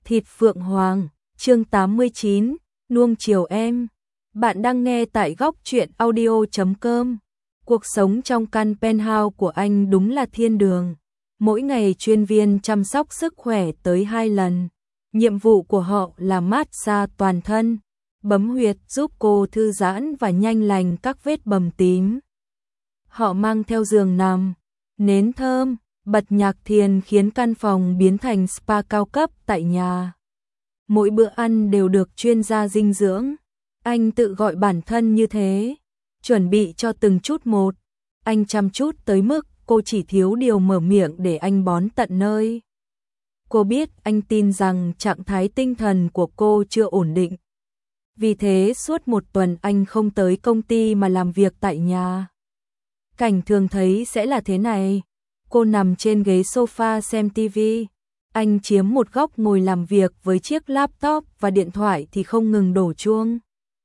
Thịt Phượng Hoàng, chương 89, nuông chiều em. Bạn đang nghe tại góc truyện audio.com. Cuộc sống trong căn penthouse của anh đúng là thiên đường. Mỗi ngày chuyên viên chăm sóc sức khỏe tới 2 lần. Nhiệm vụ của họ là massage toàn thân, bấm huyệt giúp cô thư giãn và nhanh lành các vết bầm tím. Họ mang theo giường nằm, nến thơm, bật nhạc thiền khiến căn phòng biến thành spa cao cấp tại nhà. Mỗi bữa ăn đều được chuyên gia dinh dưỡng. Anh tự gọi bản thân như thế, chuẩn bị cho từng chút một. Anh chăm chút tới mức cô chỉ thiếu điều mở miệng để anh bón tận nơi. Cô biết anh tin rằng trạng thái tinh thần của cô chưa ổn định. Vì thế suốt 1 tuần anh không tới công ty mà làm việc tại nhà. Cảnh thường thấy sẽ là thế này. Cô nằm trên ghế sofa xem TV. Anh chiếm một góc ngồi làm việc với chiếc laptop và điện thoại thì không ngừng đổ chuông.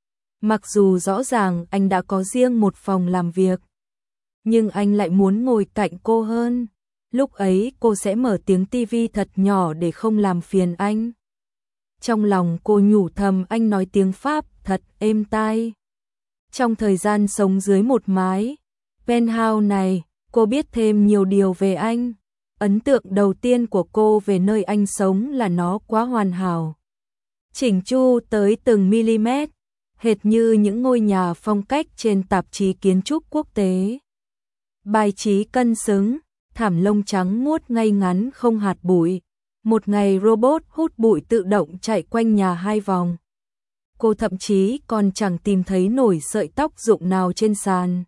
Mặc dù rõ ràng anh đã có riêng một phòng làm việc, nhưng anh lại muốn ngồi cạnh cô hơn. Lúc ấy cô sẽ mở tiếng TV thật nhỏ để không làm phiền anh. Trong lòng cô nhủ thầm anh nói tiếng Pháp thật êm tai. Trong thời gian sống dưới một mái penthouse này, cô biết thêm nhiều điều về anh. Ấn tượng đầu tiên của cô về nơi anh sống là nó quá hoàn hảo. Chỉnh chu tới từng mm, hệt như những ngôi nhà phong cách trên tạp chí kiến trúc quốc tế. Bài trí cân xứng, thảm lông trắng muốt ngay ngắn không hạt bụi. Một ngày robot hút bụi tự động chạy quanh nhà 2 vòng. Cô thậm chí còn chẳng tìm thấy nổi sợi tóc rụng nào trên sàn.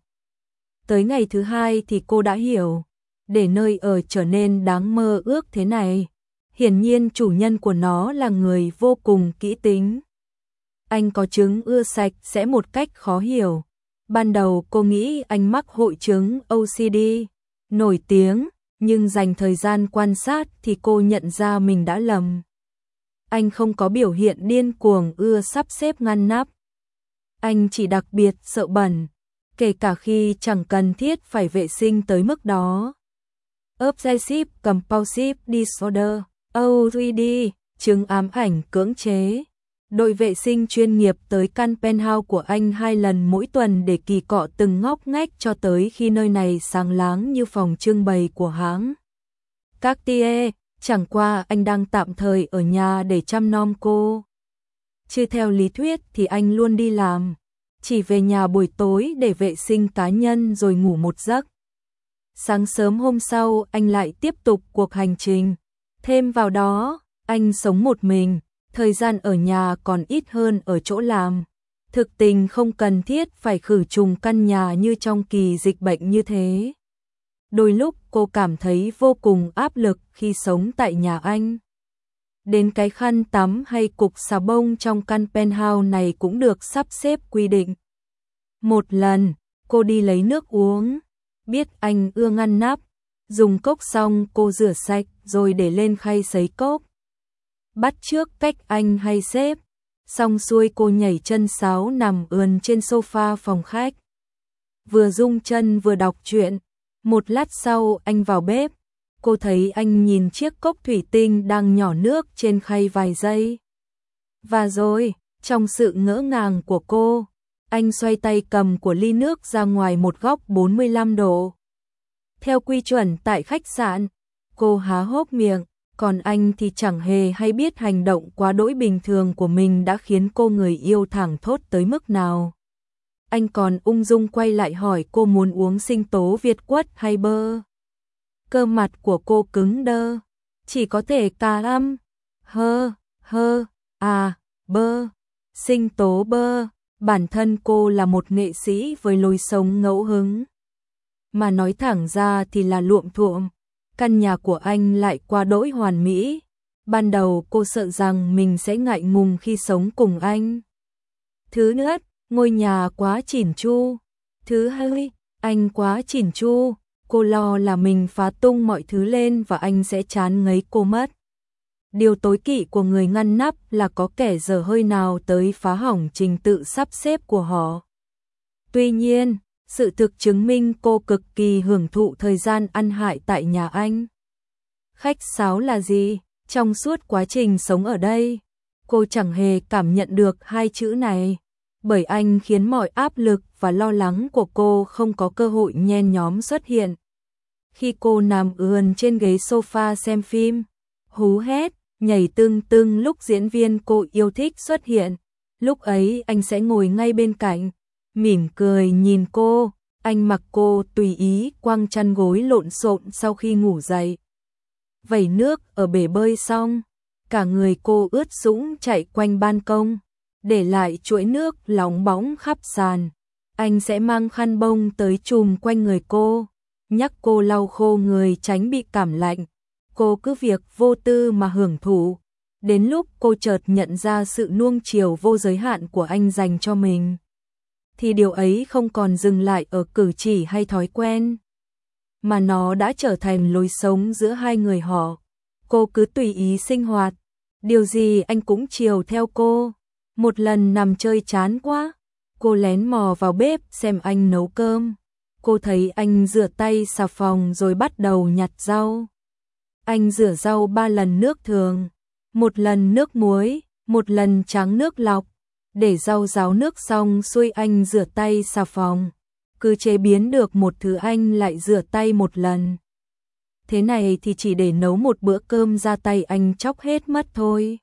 Tới ngày thứ 2 thì cô đã hiểu, để nơi ở trở nên đáng mơ ước thế này, hiển nhiên chủ nhân của nó là người vô cùng kỹ tính. Anh có chứng ưa sạch sẽ một cách khó hiểu. Ban đầu cô nghĩ anh mắc hội chứng OCD nổi tiếng, nhưng dành thời gian quan sát thì cô nhận ra mình đã lầm. Anh không có biểu hiện điên cuồng ưa sắp xếp ngăn nắp. Anh chỉ đặc biệt sợ bẩn, kể cả khi chẳng cần thiết phải vệ sinh tới mức đó. Obsessive Compulsive Disorder, OCD, chứng ám ảnh cưỡng chế. Đội vệ sinh chuyên nghiệp tới căn penthouse của anh 2 lần mỗi tuần để kỳ cọ từng ngóc ngách cho tới khi nơi này sáng láng như phòng trưng bày của hãng Cartier. Chẳng qua anh đang tạm thời ở nhà để chăm nom cô. Chứ theo lý thuyết thì anh luôn đi làm, chỉ về nhà buổi tối để vệ sinh cá nhân rồi ngủ một giấc. Sáng sớm hôm sau anh lại tiếp tục cuộc hành trình. Thêm vào đó, anh sống một mình, thời gian ở nhà còn ít hơn ở chỗ làm. Thực tình không cần thiết phải khử trùng căn nhà như trong kỳ dịch bệnh như thế. Đôi lúc cô cảm thấy vô cùng áp lực khi sống tại nhà anh. Đến cái khăn tắm hay cục xà bông trong căn penthouse này cũng được sắp xếp quy định. Một lần, cô đi lấy nước uống, biết anh ưa ngăn nắp, dùng cốc xong cô rửa sạch rồi để lên khay sấy cốc. Bắt chước cách anh hay xếp, xong xuôi cô nhảy chân sáo nằm ườn trên sofa phòng khách. Vừa rung chân vừa đọc truyện. Một lát sau anh vào bếp, cô thấy anh nhìn chiếc cốc thủy tinh đang nhỏ nước trên khay vài giây. Và rồi, trong sự ngỡ ngàng của cô, anh xoay tay cầm của ly nước ra ngoài một góc 45 độ. Theo quy chuẩn tại khách sạn, cô há hốc miệng, còn anh thì chẳng hề hay biết hành động quá đỗi bình thường của mình đã khiến cô người yêu thảng thốt tới mức nào. Anh còn ung dung quay lại hỏi cô muốn uống sinh tố Việt quất hay bơ. Cơ mặt của cô cứng đơ, chỉ có thể cà âm, bơ, sinh tố bơ. Bản thân cô là một nghệ sĩ với lối sống ngẫu hứng. Mà nói thẳng ra thì là luộm thuộm. Căn nhà của anh lại quá đỗi hoàn mỹ. Ban đầu cô sợ rằng mình sẽ ngại ngùng khi sống cùng anh. Thứ nhất, ngôi nhà quá chỉn chu. Thứ hai, anh quá chỉn chu. Cô lo là mình phá tung mọi thứ lên và anh sẽ chán ngấy cô mất. Điều tối kỵ của người ngăn nắp là có kẻ dở hơi nào tới phá hỏng trình tự sắp xếp của họ. Tuy nhiên, sự thực chứng minh cô cực kỳ hưởng thụ thời gian ăn hại tại nhà anh. Khách sáo là gì? Trong suốt quá trình sống ở đây, cô chẳng hề cảm nhận được hai chữ này, bởi anh khiến mọi áp lực và lo lắng của cô không có cơ hội nhen nhóm xuất hiện. Khi cô nằm ườn trên ghế sofa xem phim, hú hét, nhảy tưng tưng lúc diễn viên cô yêu thích xuất hiện, lúc ấy anh sẽ ngồi ngay bên cạnh, mỉm cười nhìn cô, anh mặc cô tùy ý quăng chăn gối lộn xộn sau khi ngủ dậy. Vẩy nước ở bể bơi xong, cả người cô ướt sũng chạy quanh ban công, để lại chuỗi nước lóng bóng khắp sàn. Anh sẽ mang khăn bông tới chùm quanh người cô, nhắc cô lau khô người tránh bị cảm lạnh. Cô cứ việc vô tư mà hưởng thụ, đến lúc cô chợt nhận ra sự nuông chiều vô giới hạn của anh dành cho mình, thì điều ấy không còn dừng lại ở cử chỉ hay thói quen, mà nó đã trở thành lối sống giữa hai người họ. Cô cứ tùy ý sinh hoạt, điều gì anh cũng chiều theo cô. Một lần nằm chơi chán quá, cô lén mò vào bếp xem anh nấu cơm. Cô thấy anh rửa tay xà phòng rồi bắt đầu nhặt rau. Anh rửa rau 3 lần nước thường, một lần nước muối, một lần tráng nước lọc. Để rau ráo nước xong xuôi anh rửa tay xà phòng. Cứ chế biến được một thứ anh lại rửa tay một lần. Thế này thì chỉ để nấu một bữa cơm ra tay anh chóc hết mất thôi.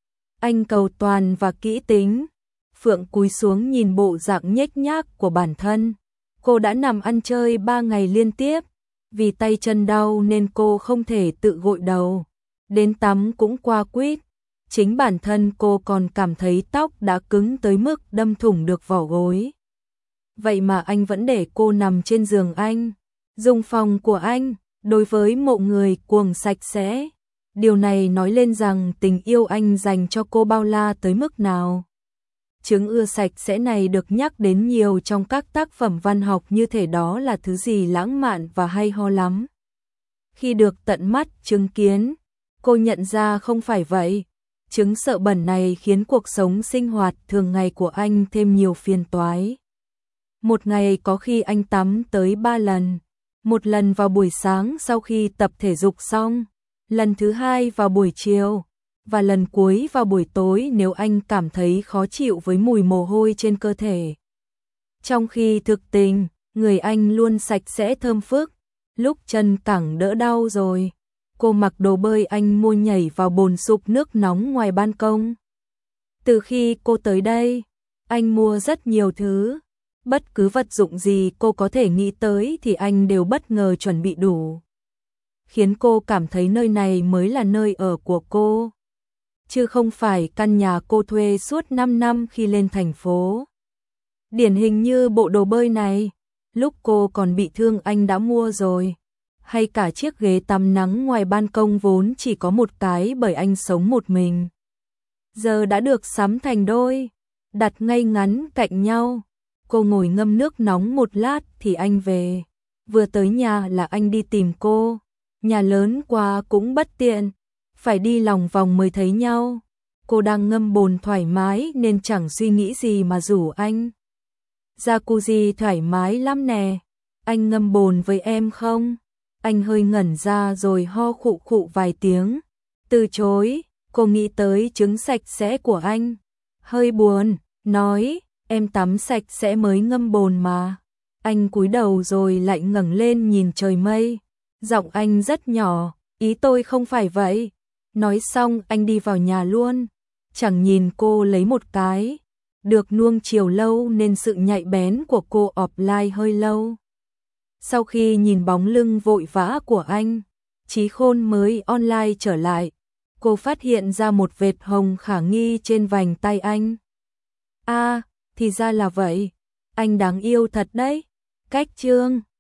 Anh cầu toàn và kỹ tính. Phượng cúi xuống nhìn bộ dạng nhếch nhác của bản thân. Cô đã nằm ăn chơi 3 ngày liên tiếp. Vì tay chân đau nên cô không thể tự gội đầu. Đến tắm cũng qua quýt. Chính bản thân cô còn cảm thấy tóc đã cứng tới mức đâm thủng được vỏ gối. Vậy mà anh vẫn để cô nằm trên giường anh, dùng phòng của anh, đối với mộ người cuồng sạch sẽ. Điều này nói lên rằng tình yêu anh dành cho cô bao la tới mức nào. Chứng ưa sạch sẽ này được nhắc đến nhiều trong các tác phẩm văn học, như thể đó là thứ gì lãng mạn và hay ho lắm. Khi được tận mắt chứng kiến, cô nhận ra không phải vậy. Chứng sợ bẩn này khiến cuộc sống sinh hoạt thường ngày của anh thêm nhiều phiền toái. Một ngày có khi anh tắm tới 3 lần. Một lần vào buổi sáng sau khi tập thể dục xong, lần thứ hai vào buổi chiều, và lần cuối vào buổi tối nếu anh cảm thấy khó chịu với mùi mồ hôi trên cơ thể. Trong khi thực tình, người anh luôn sạch sẽ thơm phức, lúc chân cẳng đỡ đau rồi. Cô mặc đồ bơi anh mua nhảy vào bồn sục nước nóng ngoài ban công. Từ khi cô tới đây, anh mua rất nhiều thứ. Bất cứ vật dụng gì cô có thể nghĩ tới thì anh đều bất ngờ chuẩn bị đủ. Khiến cô cảm thấy nơi này mới là nơi ở của cô, chứ không phải căn nhà cô thuê suốt 5 năm khi lên thành phố. Điển hình như bộ đồ bơi này, lúc cô còn bị thương anh đã mua rồi. Hay cả chiếc ghế tắm nắng ngoài ban công vốn chỉ có một cái bởi anh sống một mình, giờ đã được sắm thành đôi, đặt ngay ngắn cạnh nhau. Cô ngồi ngâm nước nóng một lát thì anh về. Vừa tới nhà là anh đi tìm cô. Nhà lớn quá cũng bất tiện, phải đi lòng vòng mới thấy nhau. Cô đang ngâm bồn thoải mái nên chẳng suy nghĩ gì mà rủ anh. Jacuzzi thoải mái lắm nè, anh ngâm bồn với em không? Anh hơi ngẩn ra rồi ho khụ khụ vài tiếng. Từ chối, cô nghĩ tới chứng sạch sẽ của anh. Hơi buồn, nói, em tắm sạch sẽ mới ngâm bồn mà. Anh cúi đầu rồi lại ngẩng lên nhìn trời mây. Giọng anh rất nhỏ, ý tôi không phải vậy. Nói xong anh đi vào nhà luôn, chẳng nhìn cô lấy một cái. Được nuông chiều lâu nên sự nhạy bén của cô offline hơi lâu. Sau khi nhìn bóng lưng vội vã của anh, Chí Khôn mới online trở lại. Cô phát hiện ra một vệt hồng khả nghi trên vành tay anh. À, thì ra là vậy, anh đáng yêu thật đấy. Cách chương